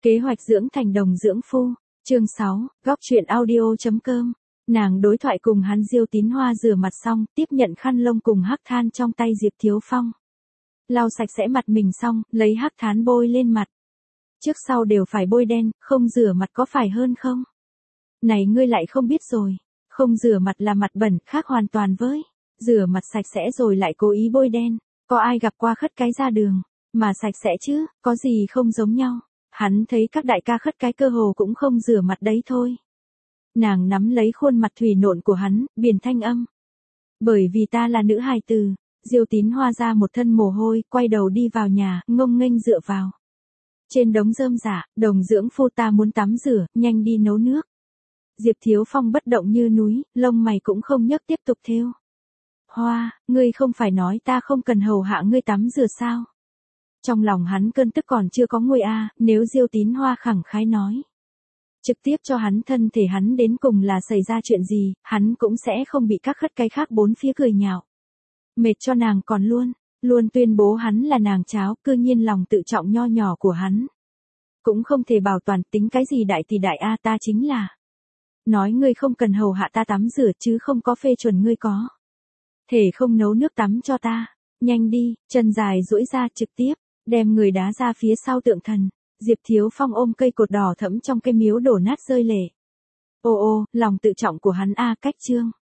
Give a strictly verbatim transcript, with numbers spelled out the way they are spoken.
Kế hoạch dưỡng thành đồng dưỡng phu. Chương sáu, góc truyện audio chấm com. Nàng đối thoại cùng hắn. Diêu Tín Hoa rửa mặt xong, tiếp nhận khăn lông cùng hắc than trong tay Diệp Thiếu Phong. Lau sạch sẽ mặt mình xong, lấy hắc than bôi lên mặt. Trước sau đều phải bôi đen, không rửa mặt có phải hơn không? Này ngươi lại không biết rồi. Không rửa mặt là mặt bẩn, khác hoàn toàn với rửa mặt sạch sẽ rồi lại cố ý bôi đen. Có ai gặp qua khất cái ra đường mà sạch sẽ chứ, có gì không giống nhau. Hắn thấy các đại ca khất cái cơ hồ cũng không rửa mặt đấy thôi. Nàng nắm lấy khuôn mặt thủy nộn của hắn, biển thanh âm. Bởi vì ta là nữ hài tử. Diêu Tín Hoa ra một thân mồ hôi, quay đầu đi vào nhà, ngông nghênh dựa vào trên đống rơm rạ. Đồng dưỡng phu, ta muốn tắm rửa, nhanh đi nấu nước. Diệp Thiếu Phong bất động như núi, lông mày cũng không nhấc, tiếp tục thêu. Hoa, ngươi không phải nói ta không cần hầu hạ ngươi tắm rửa sao? Trong lòng hắn cơn tức còn chưa có nguôi a, nếu Diêu Tín Hoa khẳng khái nói trực tiếp cho hắn thân thể hắn đến cùng là xảy ra chuyện gì, hắn cũng sẽ không bị các khất cái khác bốn phía cười nhạo. Mệt cho nàng còn luôn, luôn tuyên bố hắn là nàng cháo, cư nhiên lòng tự trọng nho nhỏ của hắn cũng không thể bảo toàn, tính cái gì đại thì đại a, ta chính là nói ngươi không cần hầu hạ ta tắm rửa chứ không có phê chuẩn ngươi có thể không nấu nước tắm cho ta. Nhanh đi, chân dài duỗi ra trực tiếp đem người đá ra phía sau tượng thần. Diệp Thiếu Phong ôm cây cột đỏ thẫm trong cây miếu đổ nát rơi lệ. Ô ô, lòng tự trọng của hắn a cách trương.